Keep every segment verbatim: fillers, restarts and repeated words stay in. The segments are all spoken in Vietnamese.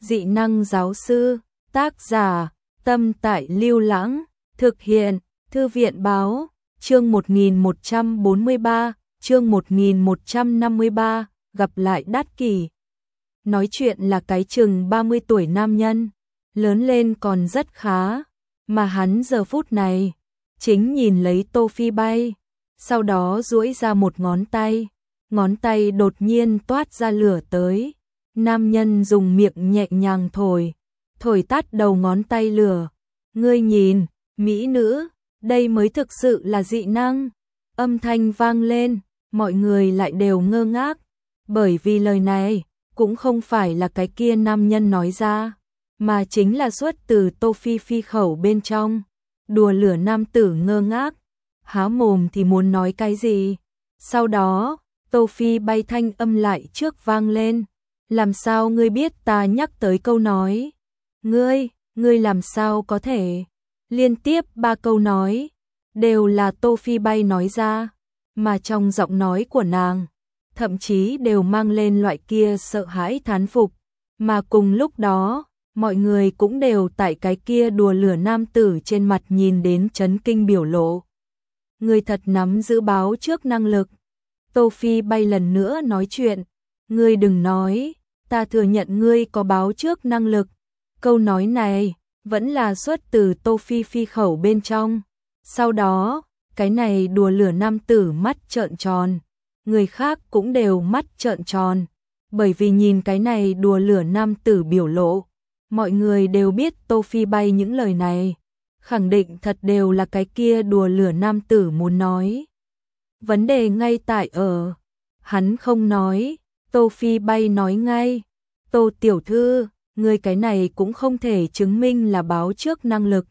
Dị năng giáo sư, tác giả, Tâm Tại Lưu Lãng, thực hiện, Thư viện báo, chương một nghìn một trăm bốn mươi ba, chương một nghìn một trăm năm mươi ba, gặp lại Đát Kỷ. Nói chuyện là cái chừng ba mươi tuổi nam nhân, lớn lên còn rất khá, mà hắn giờ phút này, chính nhìn lấy Tô Phi bay, sau đó duỗi ra một ngón tay, ngón tay đột nhiên toát ra lửa tới. Nam nhân dùng miệng nhẹ nhàng thổi, thổi tắt đầu ngón tay lửa. Ngươi nhìn, mỹ nữ, đây mới thực sự là dị năng. Âm thanh vang lên, mọi người lại đều ngơ ngác, bởi vì lời này cũng không phải là cái kia nam nhân nói ra, mà chính là xuất từ Tô Phi Phi khẩu bên trong. Đùa lửa nam tử ngơ ngác, há mồm thì muốn nói cái gì. Sau đó, Tô Phi bay thanh âm lại trước vang lên. Làm sao ngươi biết ta nhắc tới câu nói? Ngươi, ngươi làm sao có thể? Liên tiếp ba câu nói, đều là Tô Phi bay nói ra, mà trong giọng nói của nàng, thậm chí đều mang lên loại kia sợ hãi thán phục, mà cùng lúc đó, mọi người cũng đều tại cái kia đùa lửa nam tử trên mặt nhìn đến chấn kinh biểu lộ. Ngươi thật nắm giữ báo trước năng lực. Tô Phi bay lần nữa nói chuyện, ngươi đừng nói, ta thừa nhận ngươi có báo trước năng lực. Câu nói này vẫn là xuất từ Tô Phi Phi khẩu bên trong. Sau đó, cái này đùa lửa nam tử mắt trợn tròn, người khác cũng đều mắt trợn tròn, bởi vì nhìn cái này đùa lửa nam tử biểu lộ, mọi người đều biết Tô Phi bay những lời này, khẳng định thật đều là cái kia đùa lửa nam tử muốn nói. Vấn đề ngay tại ở, hắn không nói, Tô Phi bay nói ngay, Tô tiểu thư, người cái này cũng không thể chứng minh là báo trước năng lực.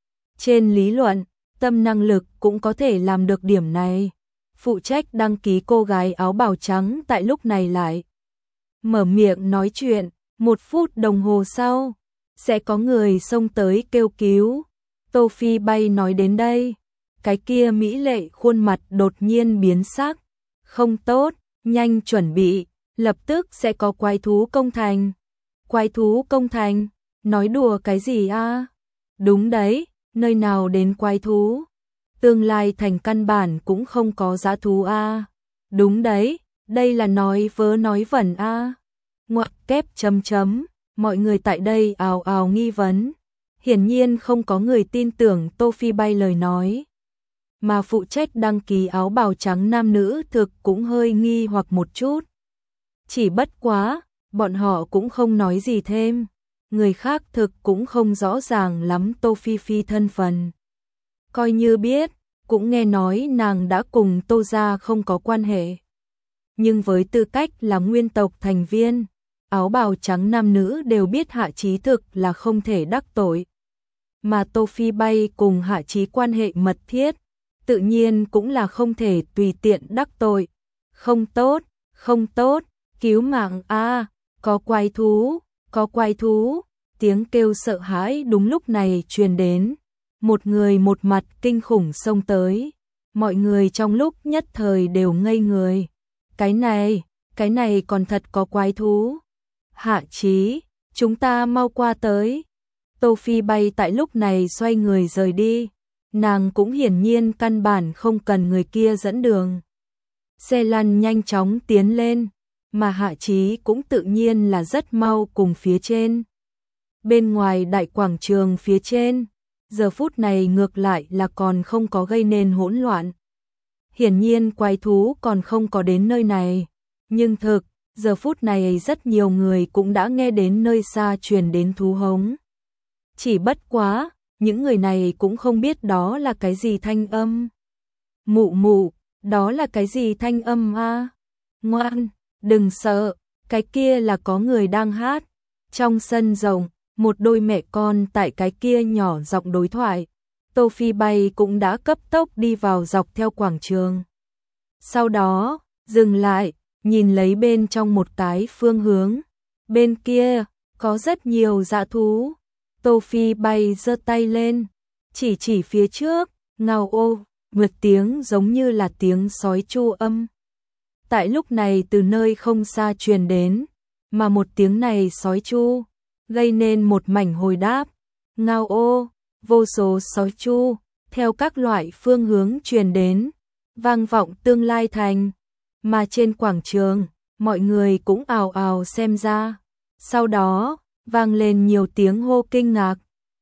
Trên lý luận, tâm năng lực cũng có thể làm được điểm này. Phụ trách đăng ký cô gái áo bào trắng tại lúc này lại mở miệng nói chuyện, một phút đồng hồ sau, sẽ có người xông tới kêu cứu. Tô Phi bay nói đến đây, cái kia mỹ lệ khuôn mặt đột nhiên biến sắc, không tốt, nhanh chuẩn bị, lập tức sẽ có quái thú công thành. Quái thú công thành, nói đùa cái gì a? Đúng đấy, nơi nào đến quái thú? Tương lai thành căn bản cũng không có dã thú a. Đúng đấy, đây là nói vớ nói vẩn a. Ngoặc kép chấm chấm, mọi người tại đây ào ào nghi vấn. Hiển nhiên không có người tin tưởng Tô Phi bay lời nói. Mà phụ trách đăng ký áo bào trắng nam nữ thực cũng hơi nghi hoặc một chút. Chỉ bất quá, bọn họ cũng không nói gì thêm. Người khác thực cũng không rõ ràng lắm Tô Phi Phi thân phận. Coi như biết, cũng nghe nói nàng đã cùng Tô gia không có quan hệ. Nhưng với tư cách là nguyên tộc thành viên, áo bào trắng nam nữ đều biết Hạ Chí thực là không thể đắc tội. Mà Tô Phi bay cùng Hạ Chí quan hệ mật thiết, tự nhiên cũng là không thể tùy tiện đắc tội. Không tốt, không tốt, cứu mạng a, có quái thú, có quái thú, tiếng kêu sợ hãi đúng lúc này truyền đến. Một người một mặt kinh khủng xông tới, mọi người trong lúc nhất thời đều ngây người. Cái này, cái này còn thật có quái thú. Hạ Chí, chúng ta mau qua tới. Tô Phi bay tại lúc này xoay người rời đi, nàng cũng hiển nhiên căn bản không cần người kia dẫn đường. Xe lăn nhanh chóng tiến lên, mà Hạ Chí cũng tự nhiên là rất mau cùng phía trên. Bên ngoài đại quảng trường phía trên, giờ phút này ngược lại là còn không có gây nên hỗn loạn. Hiển nhiên quái thú còn không có đến nơi này, nhưng thực, giờ phút này rất nhiều người cũng đã nghe đến nơi xa truyền đến thú hống. Chỉ bất quá, những người này cũng không biết đó là cái gì thanh âm. Mụ mụ, đó là cái gì thanh âm a? Ngoan, đừng sợ, cái kia là có người đang hát. Trong sân rộng, một đôi mẹ con tại cái kia nhỏ giọng đối thoại. Tô Phi bay cũng đã cấp tốc đi vào dọc theo quảng trường. Sau đó, dừng lại, nhìn lấy bên trong một cái phương hướng. Bên kia, có rất nhiều dã thú. Tô Phi bay giơ tay lên, chỉ chỉ phía trước, ngao ô, một tiếng giống như là tiếng sói chu âm. Tại lúc này từ nơi không xa truyền đến, mà một tiếng này sói chu, gây nên một mảnh hồi đáp. Ngao ô, vô số sói chu, theo các loại phương hướng truyền đến, vang vọng tương lai thành. Mà trên quảng trường, mọi người cũng ào ào xem ra. Sau đó, vang lên nhiều tiếng hô kinh ngạc.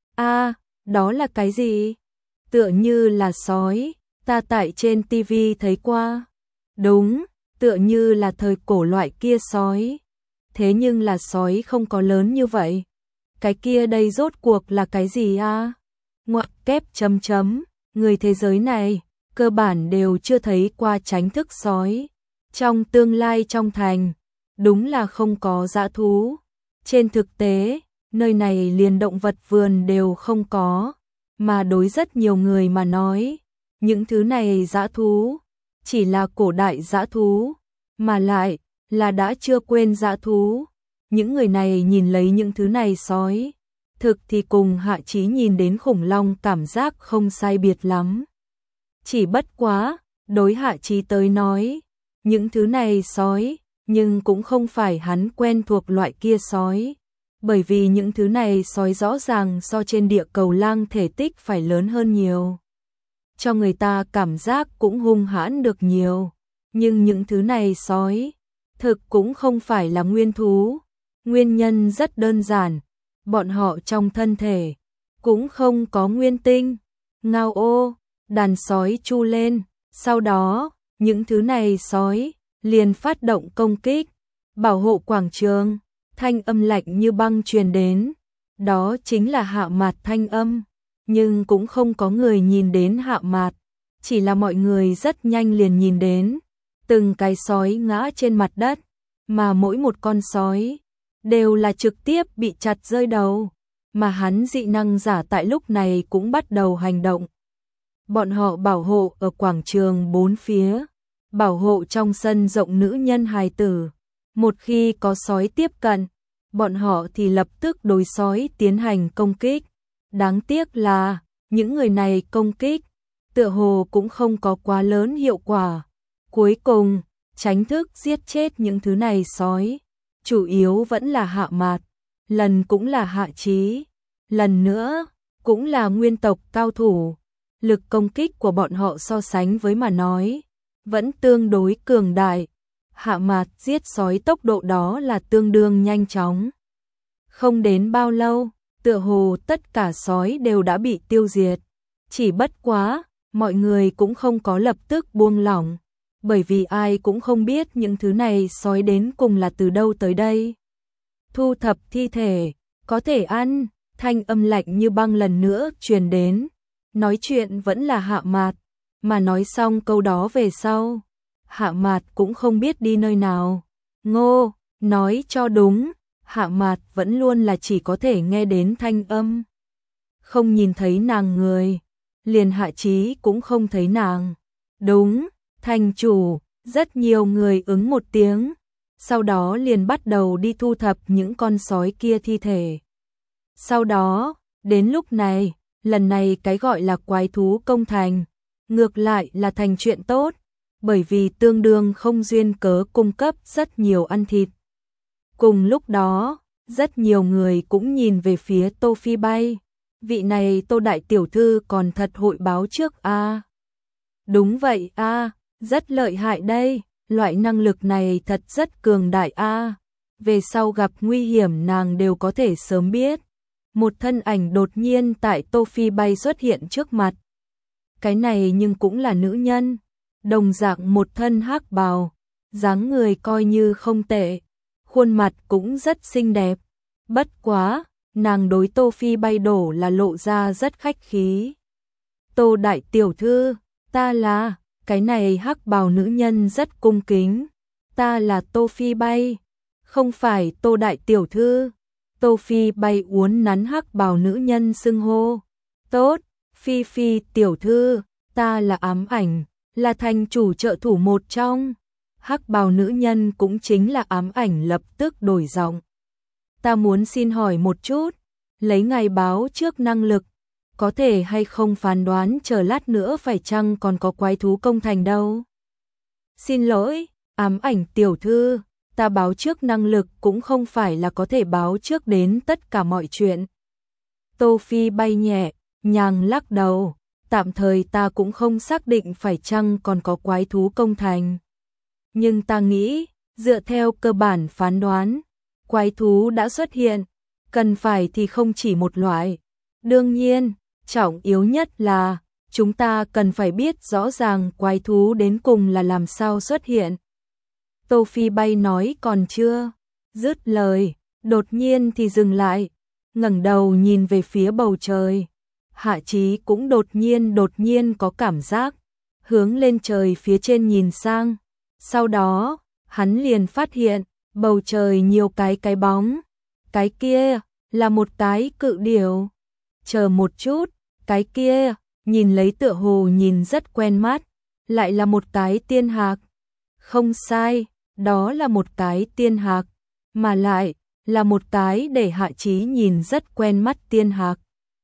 A, đó là cái gì? Tựa như là sói, ta tại trên tivi thấy qua. Đúng, tựa như là thời cổ loại kia sói. Thế nhưng là sói không có lớn như vậy. Cái kia đây rốt cuộc là cái gì a? Ngoặc kép chấm chấm, người thế giới này, cơ bản đều chưa thấy qua tránh thức sói. Trong tương lai trong thành, đúng là không có dã thú. Trên thực tế, nơi này liền động vật vườn đều không có. Mà đối rất nhiều người mà nói, những thứ này dã thú, chỉ là cổ đại dã thú, mà lại là đã chưa quên dã thú. Những người này nhìn lấy những thứ này sói, thực thì cùng Hạ Chí nhìn đến khủng long cảm giác không sai biệt lắm. Chỉ bất quá, đối Hạ Chí tới nói, những thứ này sói, nhưng cũng không phải hắn quen thuộc loại kia sói. Bởi vì những thứ này sói rõ ràng so trên địa cầu lang thể tích phải lớn hơn nhiều. Cho người ta cảm giác cũng hung hãn được nhiều. Nhưng những thứ này sói, thực cũng không phải là nguyên thú. Nguyên nhân rất đơn giản, bọn họ trong thân thể, cũng không có nguyên tinh. Ngao ô, đàn sói chu lên, sau đó, những thứ này sói, liền phát động công kích, bảo hộ quảng trường. Thanh âm lạnh như băng truyền đến, đó chính là Hạ Mạt thanh âm, nhưng cũng không có người nhìn đến Hạ Mạt, chỉ là mọi người rất nhanh liền nhìn đến, từng cái sói ngã trên mặt đất, mà mỗi một con sói đều là trực tiếp bị chặt rơi đầu, mà hắn dị năng giả tại lúc này cũng bắt đầu hành động. Bọn họ bảo hộ ở quảng trường bốn phía, bảo hộ trong sân rộng nữ nhân hài tử. Một khi có sói tiếp cận, bọn họ thì lập tức đối sói tiến hành công kích. Đáng tiếc là, những người này công kích, tựa hồ cũng không có quá lớn hiệu quả. Cuối cùng, tránh thức giết chết những thứ này sói. Chủ yếu vẫn là Hạ Mạt, lần cũng là Hạ Chí, lần nữa, cũng là nguyên tộc cao thủ. Lực công kích của bọn họ so sánh với mà nói, vẫn tương đối cường đại. Hạ Mạt giết sói tốc độ đó là tương đương nhanh chóng. Không đến bao lâu, tựa hồ tất cả sói đều đã bị tiêu diệt. Chỉ bất quá, mọi người cũng không có lập tức buông lỏng, bởi vì ai cũng không biết những thứ này sói đến cùng là từ đâu tới đây. Thu thập thi thể, có thể ăn, thanh âm lạnh như băng lần nữa truyền đến. Nói chuyện vẫn là Hạ Mạt, mà nói xong câu đó về sau. Hạ Mạt cũng không biết đi nơi nào. Ngô, nói cho đúng, Hạ Mạt vẫn luôn là chỉ có thể nghe đến thanh âm. Không nhìn thấy nàng người, liền Hạ Chí cũng không thấy nàng. Đúng, thành chủ, rất nhiều người ứng một tiếng. Sau đó liền bắt đầu đi thu thập những con sói kia thi thể. Sau đó, đến lúc này, lần này cái gọi là quái thú công thành, ngược lại là thành chuyện tốt. Bởi vì tương đương không duyên cớ cung cấp rất nhiều ăn thịt. Cùng lúc đó, rất nhiều người cũng nhìn về phía Tô Phi Bay. Vị này Tô Đại Tiểu Thư còn thật hội báo trước a. À. Đúng vậy a, à, rất lợi hại đây, loại năng lực này thật rất cường đại a. À. Về sau gặp nguy hiểm nàng đều có thể sớm biết. Một thân ảnh đột nhiên tại Tô Phi Bay xuất hiện trước mặt. Cái này nhưng cũng là nữ nhân. Đồng dạng một thân hắc bào, dáng người coi như không tệ, khuôn mặt cũng rất xinh đẹp. Bất quá, nàng đối Tô Phi Bay đổ là lộ ra rất khách khí. Tô Đại Tiểu Thư, ta là, cái này hắc bào nữ nhân rất cung kính. Ta là Tô Phi Bay, không phải Tô Đại Tiểu Thư. Tô Phi Bay uốn nắn hắc bào nữ nhân xưng hô. Tốt, Phi Phi Tiểu Thư, ta là Ám Ảnh, là thành chủ trợ thủ một trong. Hắc bào nữ nhân cũng chính là Ám Ảnh lập tức đổi giọng. Ta muốn xin hỏi một chút, lấy ngày báo trước năng lực, có thể hay không phán đoán chờ lát nữa phải chăng còn có quái thú công thành đâu? Xin lỗi, Ám Ảnh Tiểu Thư, ta báo trước năng lực cũng không phải là có thể báo trước đến tất cả mọi chuyện. Tô Phi bay nhẹ, nhàng lắc đầu, tạm thời ta cũng không xác định phải chăng còn có quái thú công thành. Nhưng ta nghĩ, dựa theo cơ bản phán đoán, quái thú đã xuất hiện, cần phải thì không chỉ một loại. Đương nhiên, trọng yếu nhất là, chúng ta cần phải biết rõ ràng quái thú đến cùng là làm sao xuất hiện. Tô Phi bay nói còn chưa dứt lời, đột nhiên thì dừng lại, ngẩng đầu nhìn về phía bầu trời. Hạ Chí cũng đột nhiên đột nhiên có cảm giác, hướng lên trời phía trên nhìn sang. Sau đó, hắn liền phát hiện, bầu trời nhiều cái cái bóng. Cái kia, là một cái cự điểu. Chờ một chút, cái kia, nhìn lấy tựa hồ nhìn rất quen mắt, lại là một cái tiên hạc. Không sai, đó là một cái tiên hạc, mà lại là một cái để Hạ Chí nhìn rất quen mắt tiên hạc.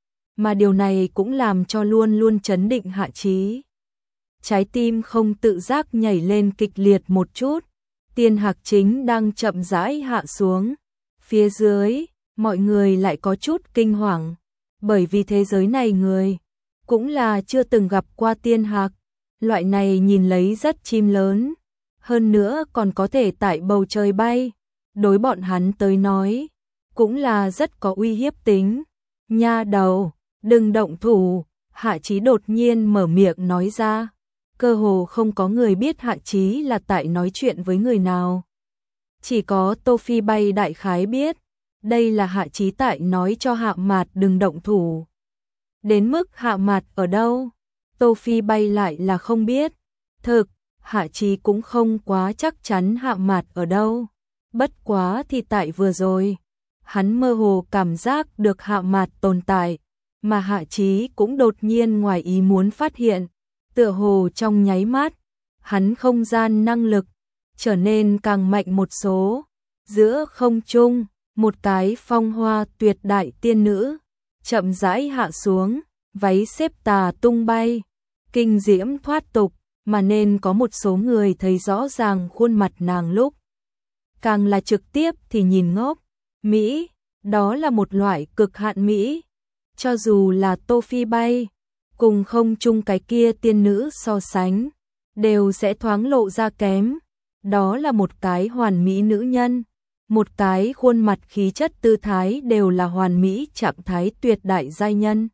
Mà điều này cũng làm cho luôn luôn chấn định Hạ Chí. Trái tim không tự giác nhảy lên kịch liệt một chút, tiên hạc chính đang chậm rãi hạ xuống. Phía dưới, mọi người lại có chút kinh hoàng, bởi vì thế giới này người cũng là chưa từng gặp qua tiên hạc. Loại này nhìn lấy rất chim lớn, hơn nữa còn có thể tại bầu trời bay, đối bọn hắn tới nói, cũng là rất có uy hiếp tính. Nha đầu, đừng động thủ, Hạ Chí đột nhiên mở miệng nói ra. Cơ hồ không có người biết Hạ Chí là tại nói chuyện với người nào. Chỉ có Tô Phi bay đại khái biết, đây là Hạ Chí tại nói cho Hạ Mạt đừng động thủ. Đến mức Hạ Mạt ở đâu, Tô Phi bay lại là không biết. Thực, Hạ Chí cũng không quá chắc chắn Hạ Mạt ở đâu. Bất quá thì tại vừa rồi, hắn mơ hồ cảm giác được Hạ Mạt tồn tại, mà Hạ Chí cũng đột nhiên ngoài ý muốn phát hiện, tựa hồ trong nháy mắt, hắn không gian năng lực trở nên càng mạnh một số. Giữa không trung, một cái phong hoa tuyệt đại tiên nữ chậm rãi hạ xuống, váy xếp tà tung bay, kinh diễm thoát tục, mà nên có một số người thấy rõ ràng khuôn mặt nàng lúc càng là trực tiếp thì nhìn ngốc. Mỹ, đó là một loại cực hạn Mỹ. Cho dù là Tô Phi bay, cùng không chung cái kia tiên nữ so sánh, đều sẽ thoáng lộ ra kém. Đó là một cái hoàn mỹ nữ nhân, một cái khuôn mặt khí chất tư thái đều là hoàn mỹ trạng thái tuyệt đại giai nhân.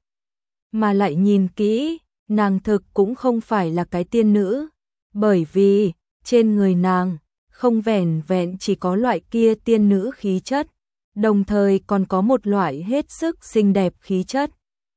Mà lại nhìn kỹ, nàng thực cũng không phải là cái tiên nữ, bởi vì trên người nàng không vẻn vẹn chỉ có loại kia tiên nữ khí chất, đồng thời còn có một loại hết sức xinh đẹp khí chất.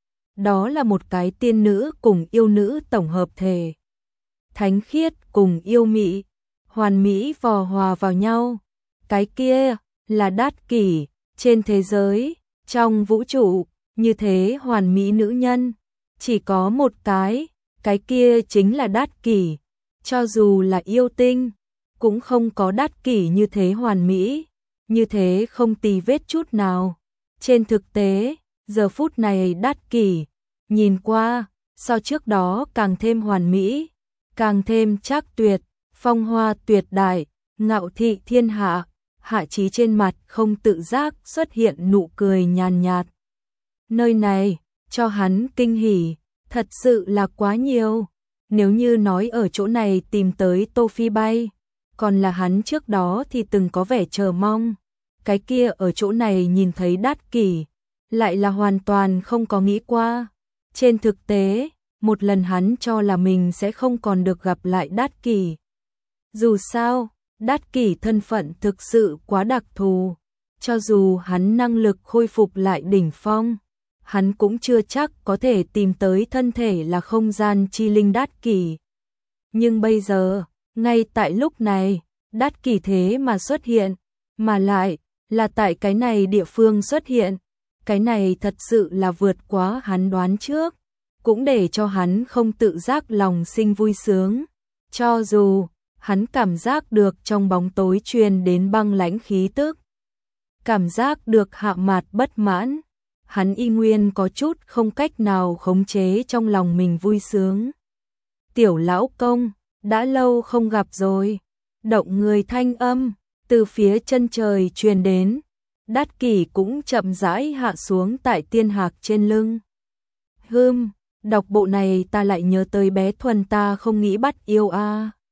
Đó là một cái tiên nữ cùng yêu nữ tổng hợp thể. Thánh khiết cùng yêu mị, hoàn mỹ vò hòa vào nhau. Cái kia là Đát Kỷ, trên thế giới, trong vũ trụ, như thế hoàn mỹ nữ nhân, chỉ có một cái, cái kia chính là Đát Kỷ. Cho dù là yêu tinh, cũng không có Đát Kỷ như thế hoàn mỹ, như thế không tì vết chút nào. Trên thực tế, giờ phút này Đát Kỷ nhìn qua, so trước đó càng thêm hoàn mỹ, càng thêm trác tuyệt, phong hoa tuyệt đại, ngạo thị thiên hạ. Hạ Chí trên mặt không tự giác xuất hiện nụ cười nhàn nhạt. Nơi này, cho hắn kinh hỉ, thật sự là quá nhiều. Nếu như nói ở chỗ này tìm tới Tô Phi bay, còn là hắn trước đó thì từng có vẻ chờ mong. Cái kia ở chỗ này nhìn thấy Đát Kỷ, lại là hoàn toàn không có nghĩ qua. Trên thực tế, một lần hắn cho là mình sẽ không còn được gặp lại Đát Kỷ. Dù sao, Đát Kỷ thân phận thực sự quá đặc thù, cho dù hắn năng lực khôi phục lại đỉnh phong, hắn cũng chưa chắc có thể tìm tới thân thể là không gian chi linh Đát Kỷ. Nhưng bây giờ, ngay tại lúc này, Đát Kỷ thế mà xuất hiện, mà lại là tại cái này địa phương xuất hiện, cái này thật sự là vượt quá hắn đoán trước, cũng để cho hắn không tự giác lòng sinh vui sướng. Cho dù hắn cảm giác được trong bóng tối truyền đến băng lãnh khí tức, cảm giác được Hạ Mạt bất mãn, hắn y nguyên có chút không cách nào khống chế trong lòng mình vui sướng. Tiểu lão công, đã lâu không gặp rồi. Động người thanh âm từ phía chân trời truyền đến. Đát Kỷ cũng chậm rãi hạ xuống tại tiên hạc trên lưng. Hưm, đọc bộ này ta lại nhớ tới bé Thuần ta không nghĩ bắt yêu a.